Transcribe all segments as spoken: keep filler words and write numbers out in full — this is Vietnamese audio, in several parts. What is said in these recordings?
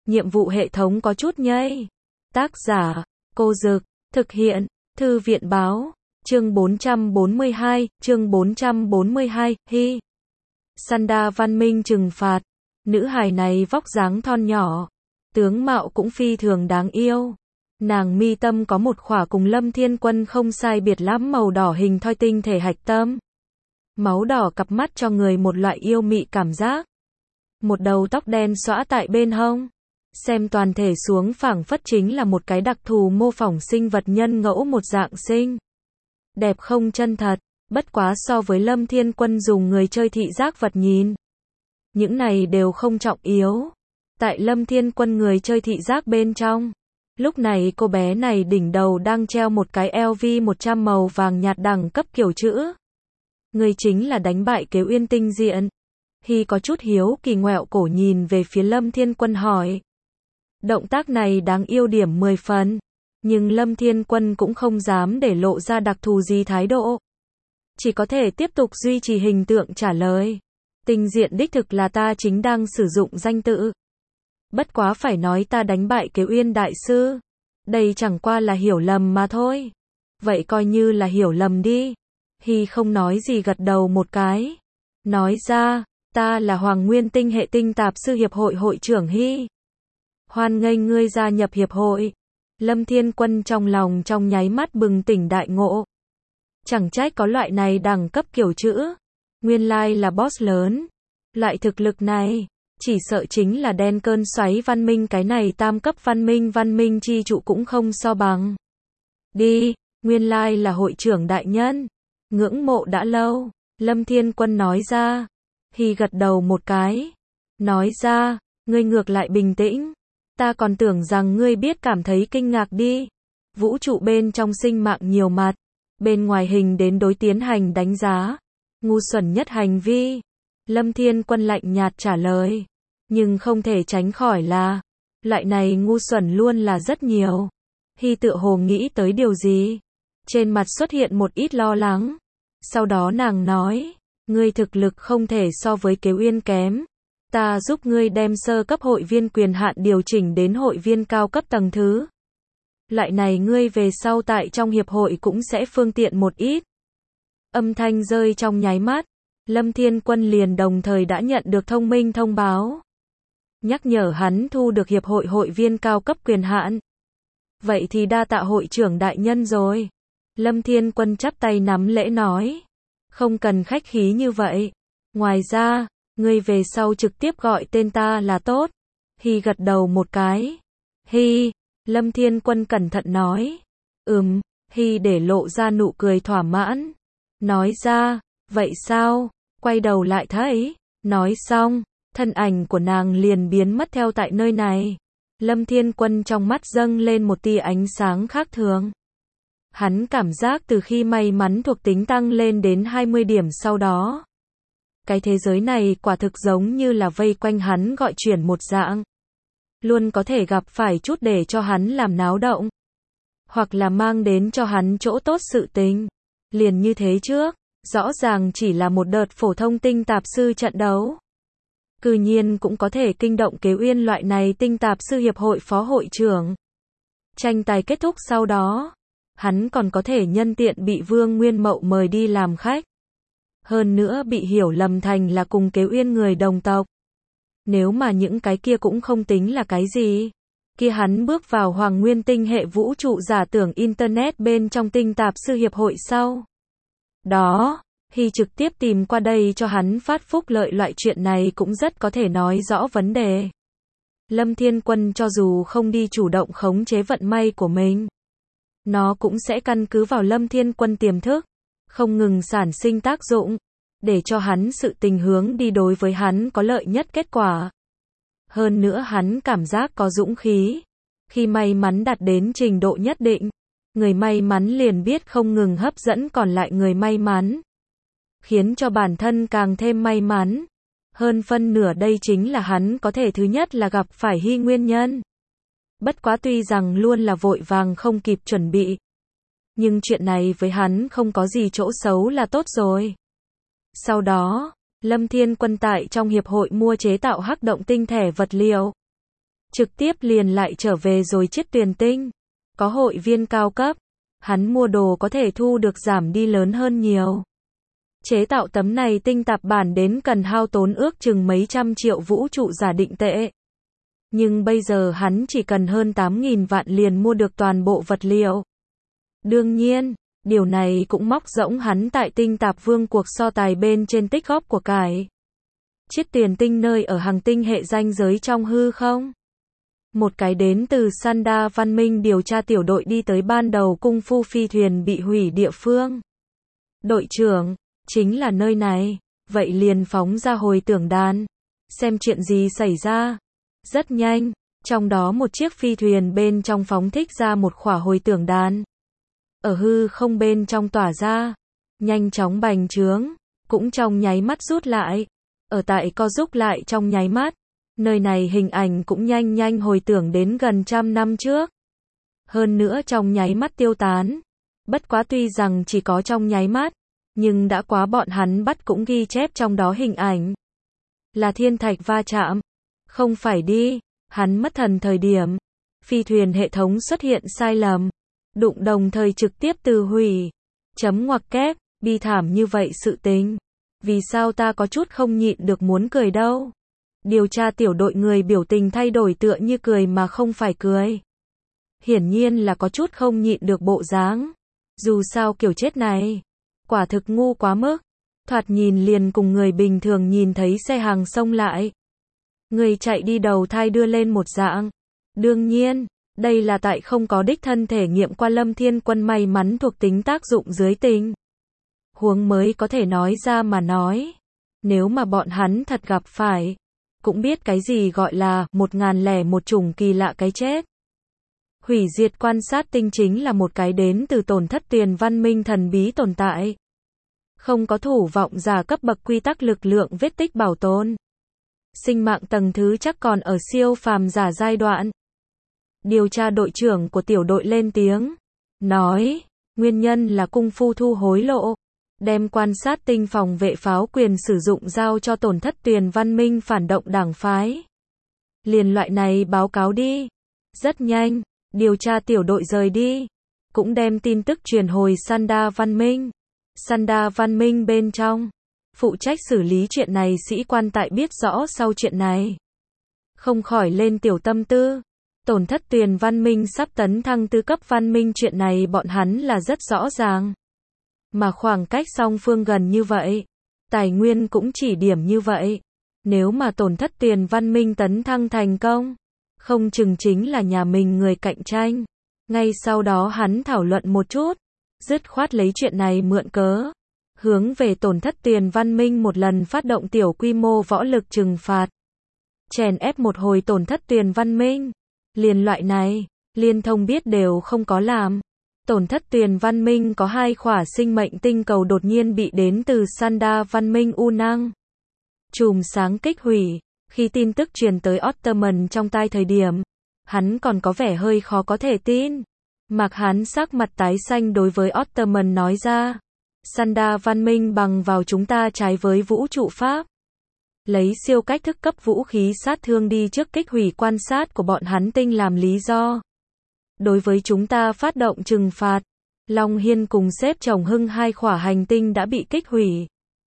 nhiệm vụ hệ thống có chút nhây. Tác giả, Cô Dực, thực hiện, Thư viện báo, chương bốn trăm bốn mươi hai, chương bốn trăm bốn mươi hai, hi. Sanda văn minh trừng phạt. Nữ hài này vóc dáng thon nhỏ, tướng mạo cũng phi thường đáng yêu. Nàng mi tâm có một khỏa cùng Lâm Thiên Quân không sai biệt lắm màu đỏ hình thoi tinh thể hạch tâm. Máu đỏ cặp mắt cho người một loại yêu mị cảm giác. Một đầu tóc đen xõa tại bên hông. Xem toàn thể xuống phảng phất chính là một cái đặc thù mô phỏng sinh vật nhân ngẫu một dạng sinh. Đẹp không chân thật, bất quá so với Lâm Thiên Quân dùng người chơi thị giác vật nhìn. Những này đều không trọng yếu. Tại Lâm Thiên Quân người chơi thị giác bên trong. Lúc này cô bé này đỉnh đầu đang treo một cái L V một trăm màu vàng nhạt đẳng cấp kiểu chữ. Người chính là đánh bại Kế Uyên tinh diện. Hi có chút hiếu kỳ ngoẹo cổ nhìn về phía Lâm Thiên Quân hỏi. Động tác này đáng yêu điểm mười phần. Nhưng Lâm Thiên Quân cũng không dám để lộ ra đặc thù gì thái độ. Chỉ có thể tiếp tục duy trì hình tượng trả lời. Tinh diện đích thực là ta chính đang sử dụng danh tự. Bất quá phải nói ta đánh bại Kế Uyên đại sư. Đây chẳng qua là hiểu lầm mà thôi. Vậy coi như là hiểu lầm đi. Hi không nói gì gật đầu một cái. Nói ra, ta là Hoàng Nguyên Tinh hệ tinh tạp sư hiệp hội hội trưởng Hi. Hoan nghênh ngươi gia nhập hiệp hội. Lâm Thiên Quân trong lòng trong nháy mắt bừng tỉnh đại ngộ. Chẳng trách có loại này đẳng cấp kiểu chữ. Nguyên lai là boss lớn. Loại thực lực này, chỉ sợ chính là đen cơn xoáy văn minh cái này tam cấp văn minh văn minh chi trụ cũng không so bằng. Đi, nguyên lai là hội trưởng đại nhân. Ngưỡng mộ đã lâu, Lâm Thiên Quân nói ra. Hi gật đầu một cái. Nói ra, ngươi ngược lại bình tĩnh. Ta còn tưởng rằng ngươi biết cảm thấy kinh ngạc đi. Vũ trụ bên trong sinh mạng nhiều mặt. Bên ngoài hình đến đối tiến hành đánh giá. Ngu xuẩn nhất hành vi. Lâm Thiên Quân lạnh nhạt trả lời. Nhưng không thể tránh khỏi là. Loại này ngu xuẩn luôn là rất nhiều. Hi tựa hồ nghĩ tới điều gì. Trên mặt xuất hiện một ít lo lắng. Sau đó nàng nói. Ngươi thực lực không thể so với Kế Uyên kém. Ta giúp ngươi đem sơ cấp hội viên quyền hạn điều chỉnh đến hội viên cao cấp tầng thứ. Loại này ngươi về sau tại trong hiệp hội cũng sẽ phương tiện một ít. Âm thanh rơi trong nháy mắt. Lâm Thiên Quân liền đồng thời đã nhận được thông minh thông báo. Nhắc nhở hắn thu được hiệp hội hội viên cao cấp quyền hạn. Vậy thì đa tạ hội trưởng đại nhân rồi. Lâm Thiên Quân chắp tay nắm lễ nói. Không cần khách khí như vậy. Ngoài ra, ngươi về sau trực tiếp gọi tên ta là tốt. Hi gật đầu một cái. Hi, Lâm Thiên Quân cẩn thận nói. Ừm, Hi để lộ ra nụ cười thỏa mãn. Nói ra, vậy sao? Quay đầu lại thấy. Nói xong, thân ảnh của nàng liền biến mất theo tại nơi này. Lâm Thiên Quân trong mắt dâng lên một tia ánh sáng khác thường. Hắn cảm giác từ khi may mắn thuộc tính tăng lên đến hai mươi điểm sau đó. Cái thế giới này quả thực giống như là vây quanh hắn gọi chuyển một dạng. Luôn có thể gặp phải chút để cho hắn làm náo động. Hoặc là mang đến cho hắn chỗ tốt sự tình. Liền như thế trước, rõ ràng chỉ là một đợt phổ thông tinh tạp sư trận đấu. Cư nhiên cũng có thể kinh động Kế Uyên loại này tinh tạp sư hiệp hội phó hội trưởng. Tranh tài kết thúc sau đó. Hắn còn có thể nhân tiện bị Vương Nguyên Mậu mời đi làm khách. Hơn nữa bị hiểu lầm thành là cùng Kế Uyên người đồng tộc. Nếu mà những cái kia cũng không tính là cái gì. Kia hắn bước vào Hoàng Nguyên Tinh hệ vũ trụ giả tưởng Internet bên trong tinh tạp sư hiệp hội sau. Đó, Hi trực tiếp tìm qua đây cho hắn phát phúc lợi loại chuyện này cũng rất có thể nói rõ vấn đề. Lâm Thiên Quân cho dù không đi chủ động khống chế vận may của mình. Nó cũng sẽ căn cứ vào Lâm Thiên Quân tiềm thức. Không ngừng sản sinh tác dụng. Để cho hắn sự tình hướng đi đối với hắn có lợi nhất kết quả. Hơn nữa hắn cảm giác có dũng khí. Khi may mắn đạt đến trình độ nhất định. Người may mắn liền biết không ngừng hấp dẫn còn lại người may mắn. Khiến cho bản thân càng thêm may mắn. Hơn phân nửa đây chính là hắn có thể thứ nhất là gặp phải Hi nguyên nhân. Bất quá tuy rằng luôn là vội vàng không kịp chuẩn bị. Nhưng chuyện này với hắn không có gì chỗ xấu là tốt rồi. Sau đó, Lâm Thiên Quân tại trong hiệp hội mua chế tạo hắc động tinh thể vật liệu. trực tiếp liền lại trở về rồi chiết tuyền tinh. Có hội viên cao cấp, hắn mua đồ có thể thu được giảm đi lớn hơn nhiều. Chế tạo tấm này tinh tạp bản đến cần hao tốn ước chừng mấy trăm triệu vũ trụ giả định tệ. Nhưng bây giờ hắn chỉ cần hơn tám nghìn vạn liền mua được toàn bộ vật liệu. Đương nhiên, điều này cũng móc rỗng hắn tại tinh tạp vương cuộc so tài bên trên tích góp của cải. Chiết tuyền tinh nơi ở hành tinh hệ ranh giới trong hư không. Một cái đến từ Sanda văn minh điều tra tiểu đội đi tới ban đầu cung phu phi thuyền bị hủy địa phương. Đội trưởng, chính là nơi này, vậy liền phóng ra hồi tưởng đàn. Xem chuyện gì xảy ra. Rất nhanh, trong đó một chiếc phi thuyền bên trong phóng thích ra một khỏa hồi tưởng đàn. Ở hư không bên trong tỏa ra, nhanh chóng bành trướng, cũng trong nháy mắt rút lại. Ở tại co rút lại trong nháy mắt, nơi này hình ảnh cũng nhanh nhanh hồi tưởng đến gần trăm năm trước. Hơn nữa trong nháy mắt tiêu tán. Bất quá tuy rằng chỉ có trong nháy mắt, nhưng đã quá bọn hắn bắt cũng ghi chép trong đó hình ảnh. Là thiên thạch va chạm. Không phải đi, hắn mất thần thời điểm. Phi thuyền hệ thống xuất hiện sai lầm. Đụng đồng thời trực tiếp từ hủy. Chấm ngoặc kép, bi thảm như vậy sự tình. Vì sao ta có chút không nhịn được muốn cười đâu. Điều tra tiểu đội người biểu tình thay đổi tựa như cười mà không phải cười. Hiển nhiên là có chút không nhịn được bộ dáng. Dù sao kiểu chết này, quả thực ngu quá mức. Thoạt nhìn liền cùng người bình thường nhìn thấy xe hàng xông lại. Người chạy đi đầu thai đưa lên một dạng. Đương nhiên, đây là tại không có đích thân thể nghiệm qua Lâm Thiên Quân may mắn thuộc tính tác dụng dưới tình huống mới có thể nói ra mà nói. Nếu mà bọn hắn thật gặp phải, cũng biết cái gì gọi là một ngàn lẻ một chủng kỳ lạ cái chết. Hủy diệt quan sát tinh chính là một cái đến từ tổn thất tiền văn minh thần bí tồn tại. Không có thủ vọng giả cấp bậc quy tắc lực lượng vết tích bảo tồn. Sinh mạng tầng thứ chắc còn ở siêu phàm giả giai đoạn. Điều tra đội trưởng của tiểu đội lên tiếng. Nói, nguyên nhân là cung phu thu hối lộ. Đem quan sát tinh phòng vệ pháo quyền sử dụng giao cho tổn thất tiền văn minh phản động đảng phái. Liền loại này báo cáo đi. Rất nhanh, điều tra tiểu đội rời đi. Cũng đem tin tức truyền hồi Sanda văn minh. Sanda văn minh bên trong. Phụ trách xử lý chuyện này sĩ quan tại biết rõ sau chuyện này. Không khỏi lên tiểu tâm tư. Tổn thất tiền văn minh sắp tấn thăng tứ cấp văn minh chuyện này bọn hắn là rất rõ ràng. Mà khoảng cách song phương gần như vậy. Tài nguyên cũng chỉ điểm như vậy. Nếu mà tổn thất tiền văn minh tấn thăng thành công. Không chừng chính là nhà mình người cạnh tranh. Ngay sau đó hắn thảo luận một chút. Dứt khoát lấy chuyện này mượn cớ. Hướng về tổn thất tiền văn minh một lần phát động tiểu quy mô võ lực trừng phạt. Chèn ép một hồi tổn thất tiền văn minh. Liền loại này, liên thông biết đều không có làm. Tổn thất tiền văn minh có hai khỏa sinh mệnh tinh cầu đột nhiên bị đến từ Sanda văn minh u năng. Chùm sáng kích hủy, khi tin tức truyền tới Ottoman trong tai thời điểm. Hắn còn có vẻ hơi khó có thể tin. Mặc hắn sắc mặt tái xanh đối với Ottoman nói ra. Sanda văn minh bằng vào chúng ta trái với vũ trụ pháp. Lấy siêu cách thức cấp vũ khí sát thương đi trước kích hủy quan sát của bọn hắn tinh làm lý do. Đối với chúng ta phát động trừng phạt. Long Hiên cùng xếp chồng hưng hai khỏa hành tinh đã bị kích hủy.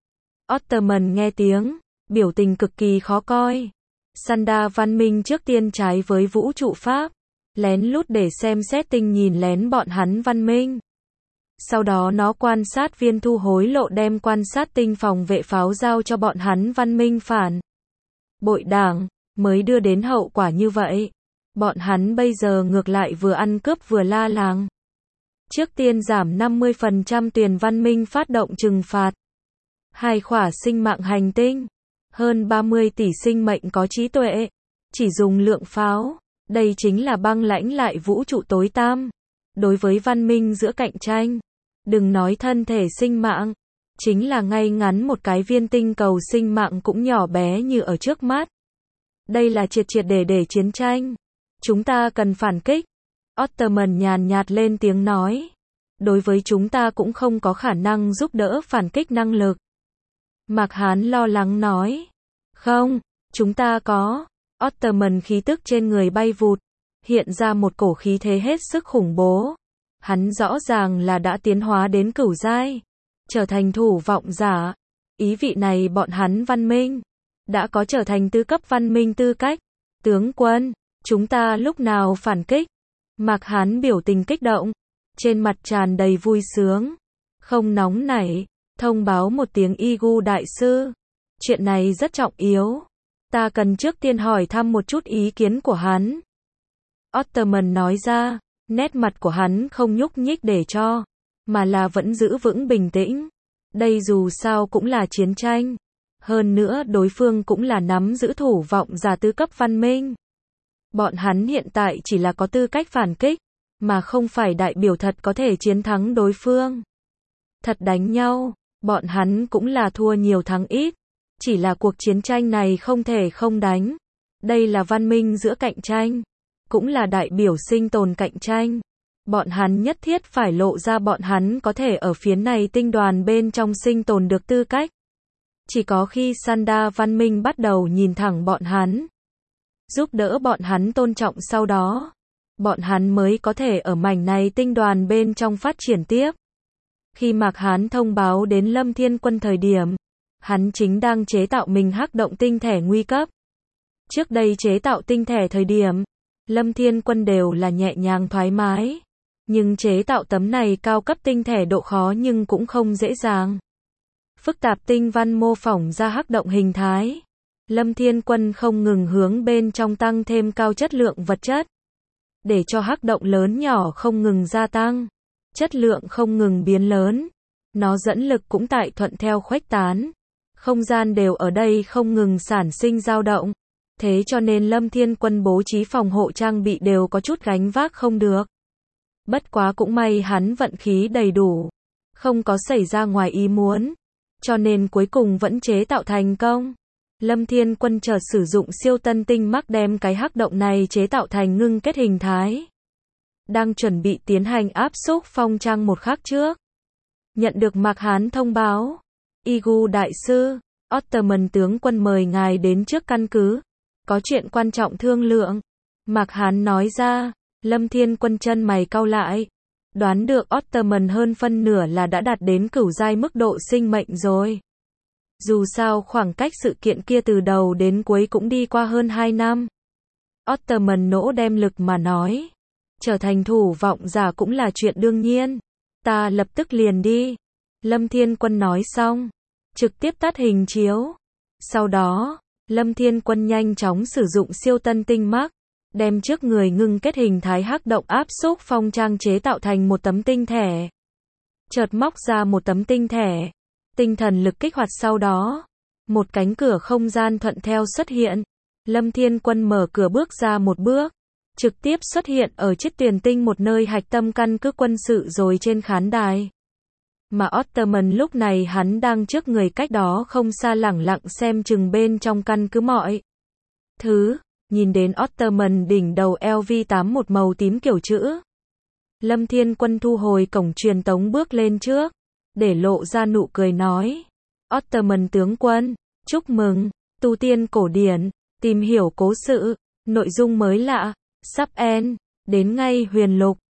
Ottoman nghe tiếng, biểu tình cực kỳ khó coi. Sanda văn minh trước tiên trái với vũ trụ pháp. Lén lút để xem xét tinh nhìn lén bọn hắn văn minh. Sau đó nó quan sát viên thu hối lộ đem quan sát tinh phòng vệ pháo giao cho bọn hắn văn minh phản. Bội đảng, mới đưa đến hậu quả như vậy. Bọn hắn bây giờ ngược lại vừa ăn cướp vừa la làng. Trước tiên giảm năm mươi phần trăm tiền văn minh phát động trừng phạt. Hai khỏa sinh mạng hành tinh. Hơn ba mươi tỷ sinh mệnh có trí tuệ. Chỉ dùng lượng pháo. Đây chính là băng lãnh lại vũ trụ tối tăm. Đối với văn minh giữa cạnh tranh. Đừng nói thân thể sinh mạng. Chính là ngay ngắn một cái viên tinh cầu sinh mạng cũng nhỏ bé như ở trước mắt. Đây là triệt triệt để để chiến tranh. Chúng ta cần phản kích. Ottoman nhàn nhạt lên tiếng nói. Đối với chúng ta cũng không có khả năng giúp đỡ phản kích năng lực. Mạc Hán lo lắng nói. Không, chúng ta có. Ottoman khí tức trên người bay vụt, hiện ra một cổ khí thế hết sức khủng bố. Hắn rõ ràng là đã tiến hóa đến cửu giai, trở thành thủ vọng giả. Ý vị này bọn hắn văn minh, đã có trở thành tứ cấp văn minh tư cách. Tướng quân, chúng ta lúc nào phản kích? Mạc Hán biểu tình kích động, trên mặt tràn đầy vui sướng. Không nóng nảy, thông báo một tiếng Igu đại sư. Chuyện này rất trọng yếu. Ta cần trước tiên hỏi thăm một chút ý kiến của hắn. Ottoman nói ra, nét mặt của hắn không nhúc nhích để cho, mà là vẫn giữ vững bình tĩnh. Đây dù sao cũng là chiến tranh. Hơn nữa đối phương cũng là nắm giữ thủ vọng giả tứ cấp văn minh. Bọn hắn hiện tại chỉ là có tư cách phản kích, mà không phải đại biểu thật có thể chiến thắng đối phương. Thật đánh nhau, bọn hắn cũng là thua nhiều thắng ít. Chỉ là cuộc chiến tranh này không thể không đánh. Đây là văn minh giữa cạnh tranh, cũng là đại biểu sinh tồn cạnh tranh. Bọn hắn nhất thiết phải lộ ra bọn hắn có thể ở phía này tinh đoàn bên trong sinh tồn được tư cách. Chỉ có khi Sanda văn minh bắt đầu nhìn thẳng bọn hắn, giúp đỡ bọn hắn tôn trọng sau đó, bọn hắn mới có thể ở mảnh này tinh đoàn bên trong phát triển tiếp. Khi Mạc Hán thông báo đến Lâm Thiên Quân thời điểm, hắn chính đang chế tạo mình hắc động tinh thể nguy cấp. Trước đây chế tạo tinh thể thời điểm, Lâm Thiên Quân đều là nhẹ nhàng thoải mái. Nhưng chế tạo tấm này cao cấp tinh thể độ khó nhưng cũng không dễ dàng. Phức tạp tinh văn mô phỏng ra hắc động hình thái. Lâm Thiên Quân không ngừng hướng bên trong tăng thêm cao chất lượng vật chất. Để cho hắc động lớn nhỏ không ngừng gia tăng. Chất lượng không ngừng biến lớn. Nó dẫn lực cũng tại thuận theo khuếch tán. Không gian đều ở đây không ngừng sản sinh dao động. Thế cho nên Lâm Thiên Quân bố trí phòng hộ trang bị đều có chút gánh vác không được. Bất quá cũng may hắn vận khí đầy đủ, không có xảy ra ngoài ý muốn, cho nên cuối cùng vẫn chế tạo thành công. Lâm Thiên Quân chợt sử dụng siêu tân tinh mắc đem cái hắc động này chế tạo thành ngưng kết hình thái. Đang chuẩn bị tiến hành áp xúc phong trang một khắc trước. Nhận được Mạc Hán thông báo. Igu đại sư, Ottoman tướng quân mời ngài đến trước căn cứ. Có chuyện quan trọng thương lượng. Mạc Hán nói ra. Lâm Thiên Quân chân mày cau lại. Đoán được Ottoman hơn phân nửa là đã đạt đến cửu giai mức độ sinh mệnh rồi. Dù sao khoảng cách sự kiện kia từ đầu đến cuối cũng đi qua hơn hai năm. Ottoman nỗ đem lực mà nói. Trở thành thủ vọng giả cũng là chuyện đương nhiên. Ta lập tức liền đi. Lâm Thiên Quân nói xong. Trực tiếp tắt hình chiếu. Sau đó, Lâm Thiên Quân nhanh chóng sử dụng siêu tân tinh mắc. Đem trước người ngưng kết hình thái hắc động áp xúc phong trang chế tạo thành một tấm tinh thể. Chợt móc ra một tấm tinh thể. Tinh thần lực kích hoạt sau đó. Một cánh cửa không gian thuận theo xuất hiện. Lâm Thiên Quân mở cửa bước ra một bước. Trực tiếp xuất hiện ở chiếc Tuyền Tinh một nơi hạch tâm căn cứ quân sự rồi trên khán đài. Mà Ottoman lúc này hắn đang trước người cách đó không xa lẳng lặng xem chừng bên trong căn cứ mọi thứ. Nhìn đến Ottoman đỉnh đầu L V tám một màu tím kiểu chữ. Lâm Thiên Quân thu hồi cổng truyền tống bước lên trước. Để lộ ra nụ cười nói. Ottoman tướng quân, chúc mừng, tu tiên cổ điển, tìm hiểu cố sự, nội dung mới lạ, sắp end, đến ngay huyền lục.